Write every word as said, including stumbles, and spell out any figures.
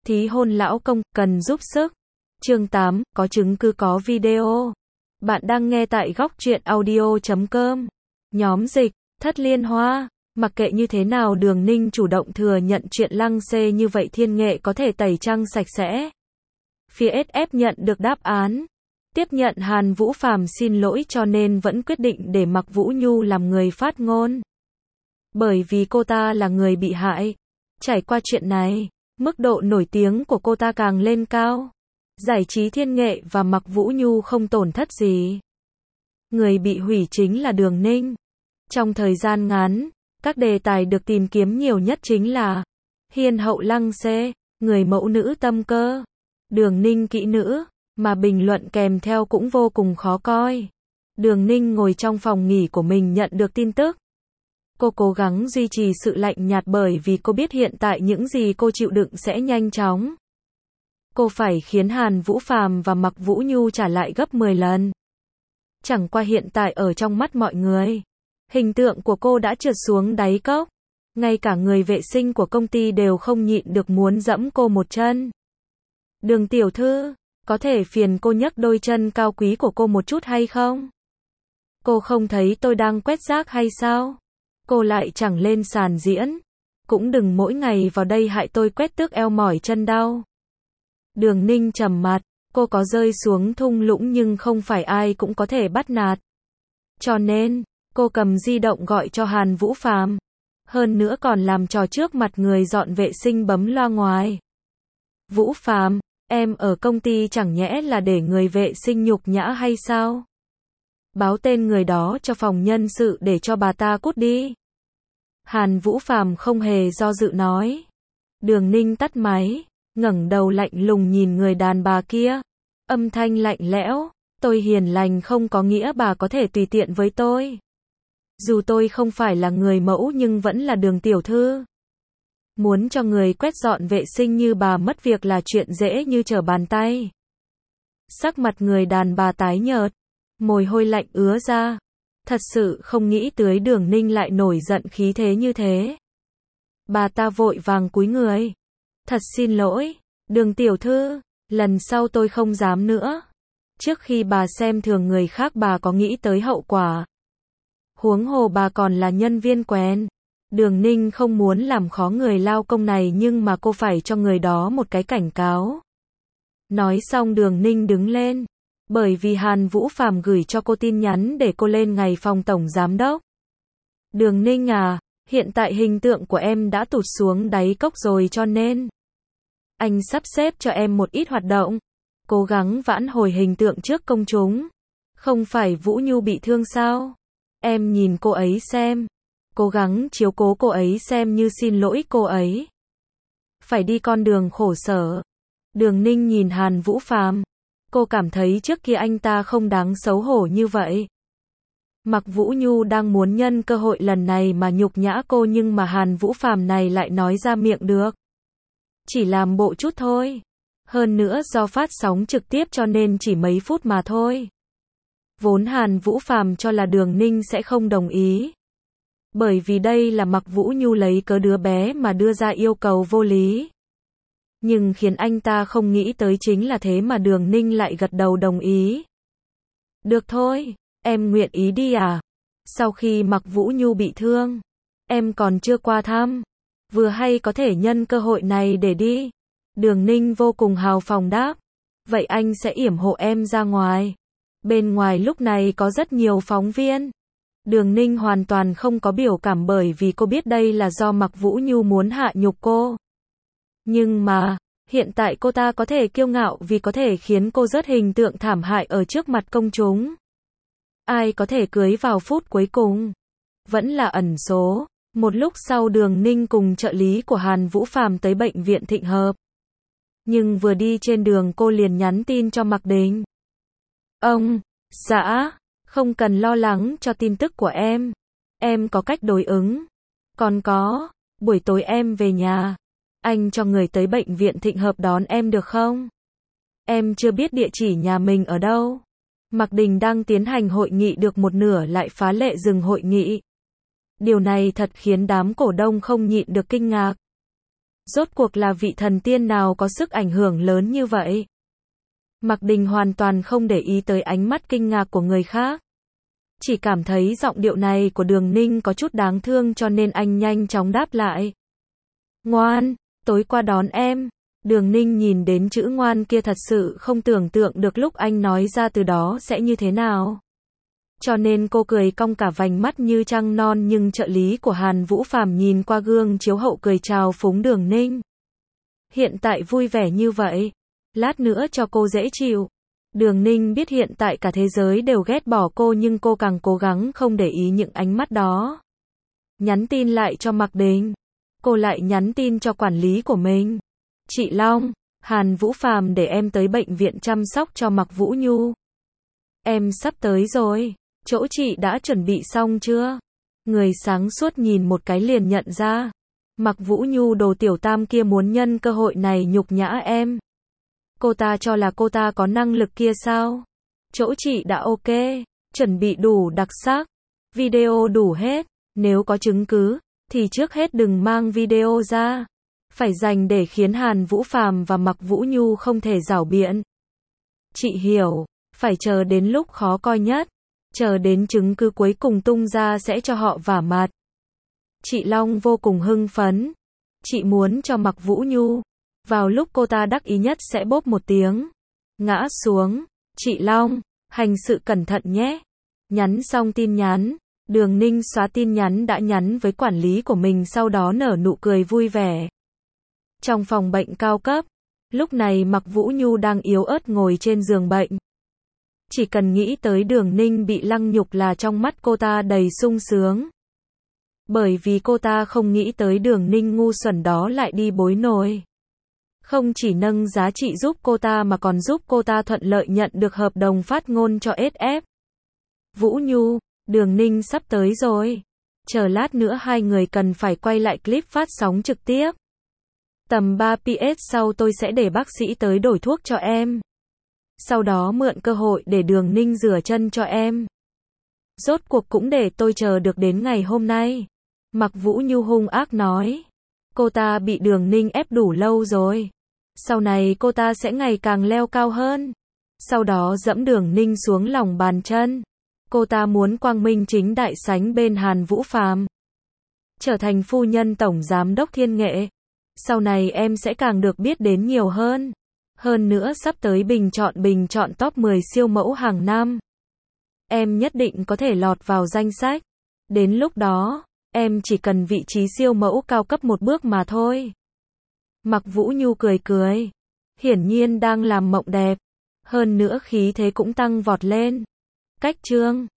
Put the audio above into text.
Thí hôn lão công, cần giúp sức. Chương tám, có chứng cứ có video. Bạn đang nghe tại góc truyện audio chấm com. Nhóm dịch, Thất Liên Hoa. Mặc kệ như thế nào Đường Ninh chủ động thừa nhận chuyện lăng xê như vậy Thiên Nghệ có thể tẩy trăng sạch sẽ. Phía ét ép nhận được đáp án. Tiếp nhận Hàn Vũ Phàm xin lỗi cho nên vẫn quyết định để Mạc Vũ Nhu làm người phát ngôn. Bởi vì cô ta là người bị hại. Trải qua chuyện này, mức độ nổi tiếng của cô ta càng lên cao. Giải trí Thiên Nghệ và Mạc Vũ Nhu không tổn thất gì. Người bị hủy chính là Đường Ninh. Trong thời gian ngắn, các đề tài được tìm kiếm nhiều nhất chính là hiền hậu lăng xê, người mẫu nữ tâm cơ, Đường Ninh kỹ nữ, mà bình luận kèm theo cũng vô cùng khó coi. Đường Ninh ngồi trong phòng nghỉ của mình nhận được tin tức. Cô cố gắng duy trì sự lạnh nhạt bởi vì cô biết hiện tại những gì cô chịu đựng sẽ nhanh chóng. Cô phải khiến Hàn Vũ Phàm và Mạc Vũ Nhu trả lại gấp mười lần. Chẳng qua hiện tại ở trong mắt mọi người, hình tượng của cô đã trượt xuống đáy cốc. Ngay cả người vệ sinh của công ty đều không nhịn được muốn dẫm cô một chân. Đường tiểu thư, có thể phiền cô nhấc đôi chân cao quý của cô một chút hay không? Cô không thấy tôi đang quét rác hay sao? Cô lại chẳng lên sàn diễn. Cũng đừng mỗi ngày vào đây hại tôi quét tước eo mỏi chân đau. Đường Ninh trầm mặt, cô có rơi xuống thung lũng nhưng không phải ai cũng có thể bắt nạt. Cho nên, cô cầm di động gọi cho Hàn Vũ Phàm. Hơn nữa còn làm trò trước mặt người dọn vệ sinh bấm loa ngoài. Vũ Phàm, em ở công ty chẳng nhẽ là để người vệ sinh nhục nhã hay sao? Báo tên người đó cho phòng nhân sự để cho bà ta cút đi. Hàn Vũ Phàm không hề do dự nói. Đường Ninh tắt máy, ngẩng đầu lạnh lùng nhìn người đàn bà kia. Âm thanh lạnh lẽo, tôi hiền lành không có nghĩa bà có thể tùy tiện với tôi. Dù tôi không phải là người mẫu nhưng vẫn là Đường tiểu thư. Muốn cho người quét dọn vệ sinh như bà mất việc là chuyện dễ như trở bàn tay. Sắc mặt người đàn bà tái nhợt, mồ hôi lạnh ứa ra. Thật sự không nghĩ tới Đường Ninh lại nổi giận khí thế như thế. Bà ta vội vàng cúi người. Thật xin lỗi, Đường tiểu thư, lần sau tôi không dám nữa. Trước khi bà xem thường người khác bà có nghĩ tới hậu quả. Huống hồ bà còn là nhân viên quen. Đường Ninh không muốn làm khó người lao công này nhưng mà cô phải cho người đó một cái cảnh cáo. Nói xong Đường Ninh đứng lên. Bởi vì Hàn Vũ Phàm gửi cho cô tin nhắn để cô lên ngày phòng tổng giám đốc. Đường Ninh à, hiện tại hình tượng của em đã tụt xuống đáy cốc rồi cho nên anh sắp xếp cho em một ít hoạt động. Cố gắng vãn hồi hình tượng trước công chúng. Không phải Vũ Nhu bị thương sao? Em nhìn cô ấy xem. Cố gắng chiếu cố cô ấy xem như xin lỗi cô ấy. Phải đi con đường khổ sở. Đường Ninh nhìn Hàn Vũ Phàm. Cô cảm thấy trước kia anh ta không đáng xấu hổ như vậy. Mạc Vũ Nhu đang muốn nhân cơ hội lần này mà nhục nhã cô nhưng mà Hàn Vũ Phàm này lại nói ra miệng được. Chỉ làm bộ chút thôi. Hơn nữa do phát sóng trực tiếp cho nên chỉ mấy phút mà thôi. Vốn Hàn Vũ Phàm cho là Đường Ninh sẽ không đồng ý. Bởi vì đây là Mạc Vũ Nhu lấy cớ đứa bé mà đưa ra yêu cầu vô lý. Nhưng khiến anh ta không nghĩ tới chính là thế mà Đường Ninh lại gật đầu đồng ý. Được thôi, em nguyện ý đi à? Sau khi Mạc Vũ Nhu bị thương, em còn chưa qua thăm. Vừa hay có thể nhân cơ hội này để đi. Đường Ninh vô cùng hào phóng đáp. Vậy anh sẽ yểm hộ em ra ngoài. Bên ngoài lúc này có rất nhiều phóng viên. Đường Ninh hoàn toàn không có biểu cảm bởi vì cô biết đây là do Mạc Vũ Nhu muốn hạ nhục cô. Nhưng mà, hiện tại cô ta có thể kiêu ngạo vì có thể khiến cô rớt hình tượng thảm hại ở trước mặt công chúng. Ai có thể cưới vào phút cuối cùng? Vẫn là ẩn số. Một lúc sau Đường Ninh cùng trợ lý của Hàn Vũ Phàm tới bệnh viện Thịnh Hợp. Nhưng vừa đi trên đường cô liền nhắn tin cho Mạc Đình. Ông, xã, không cần lo lắng cho tin tức của em. Em có cách đối ứng. Còn có, buổi tối em về nhà. Anh cho người tới bệnh viện Thịnh Hợp đón em được không? Em chưa biết địa chỉ nhà mình ở đâu. Mạc Đình đang tiến hành hội nghị được một nửa lại phá lệ dừng hội nghị. Điều này thật khiến đám cổ đông không nhịn được kinh ngạc. Rốt cuộc là vị thần tiên nào có sức ảnh hưởng lớn như vậy? Mạc Đình hoàn toàn không để ý tới ánh mắt kinh ngạc của người khác. Chỉ cảm thấy giọng điệu này của Đường Ninh có chút đáng thương cho nên anh nhanh chóng đáp lại. Ngoan, tối qua đón em. Đường Ninh nhìn đến chữ ngoan kia thật sự không tưởng tượng được lúc anh nói ra từ đó sẽ như thế nào. Cho nên cô cười cong cả vành mắt như trăng non, nhưng trợ lý của Hàn Vũ Phàm nhìn qua gương chiếu hậu cười chào phúng Đường Ninh. Hiện tại vui vẻ như vậy, lát nữa cho cô dễ chịu. Đường Ninh biết hiện tại cả thế giới đều ghét bỏ cô nhưng cô càng cố gắng không để ý những ánh mắt đó. Nhắn tin lại cho Mạc Đình. Cô lại nhắn tin cho quản lý của mình. Chị Long, Hàn Vũ Phàm để em tới bệnh viện chăm sóc cho Mạc Vũ Nhu. Em sắp tới rồi, chỗ chị đã chuẩn bị xong chưa? Người sáng suốt nhìn một cái liền nhận ra. Mạc Vũ Nhu đồ tiểu tam kia muốn nhân cơ hội này nhục nhã em. Cô ta cho là cô ta có năng lực kia sao? Chỗ chị đã ok, chuẩn bị đủ đặc sắc, video đủ hết, nếu có chứng cứ, thì trước hết đừng mang video ra. Phải dành để khiến Hàn Vũ Phàm và Mạc Vũ Nhu không thể giảo biện. Chị hiểu, phải chờ đến lúc khó coi nhất, chờ đến chứng cứ cuối cùng tung ra sẽ cho họ vả mặt. Chị Long vô cùng hưng phấn. Chị muốn cho Mạc Vũ Nhu, vào lúc cô ta đắc ý nhất sẽ bốp một tiếng, ngã xuống. Chị Long, hành sự cẩn thận nhé. Nhắn xong tin nhắn, Đường Ninh xóa tin nhắn đã nhắn với quản lý của mình, sau đó nở nụ cười vui vẻ. Trong phòng bệnh cao cấp, lúc này Mạc Vũ Nhu đang yếu ớt ngồi trên giường bệnh. Chỉ cần nghĩ tới Đường Ninh bị lăng nhục là trong mắt cô ta đầy sung sướng. Bởi vì cô ta không nghĩ tới Đường Ninh ngu xuẩn đó lại đi bối nổi. Không chỉ nâng giá trị giúp cô ta mà còn giúp cô ta thuận lợi nhận được hợp đồng phát ngôn cho ét ép. Vũ Nhu, Đường Ninh sắp tới rồi. Chờ lát nữa hai người cần phải quay lại clip phát sóng trực tiếp. Tầm ba pi ét sau tôi sẽ để bác sĩ tới đổi thuốc cho em. Sau đó mượn cơ hội để Đường Ninh rửa chân cho em. Rốt cuộc cũng để tôi chờ được đến ngày hôm nay. Mạc Vũ Nhu hung ác nói. Cô ta bị Đường Ninh ép đủ lâu rồi. Sau này cô ta sẽ ngày càng leo cao hơn. Sau đó dẫm Đường Ninh xuống lòng bàn chân. Cô ta muốn quang minh chính đại sánh bên Hàn Vũ Phàm, trở thành phu nhân tổng giám đốc Thiên Nghệ. Sau này em sẽ càng được biết đến nhiều hơn. Hơn nữa sắp tới bình chọn bình chọn top mười siêu mẫu hàng năm. Em nhất định có thể lọt vào danh sách. Đến lúc đó, em chỉ cần vị trí siêu mẫu cao cấp một bước mà thôi. Mạc Vũ Nhu cười cười. Hiển nhiên đang làm mộng đẹp. Hơn nữa khí thế cũng tăng vọt lên. Cách chương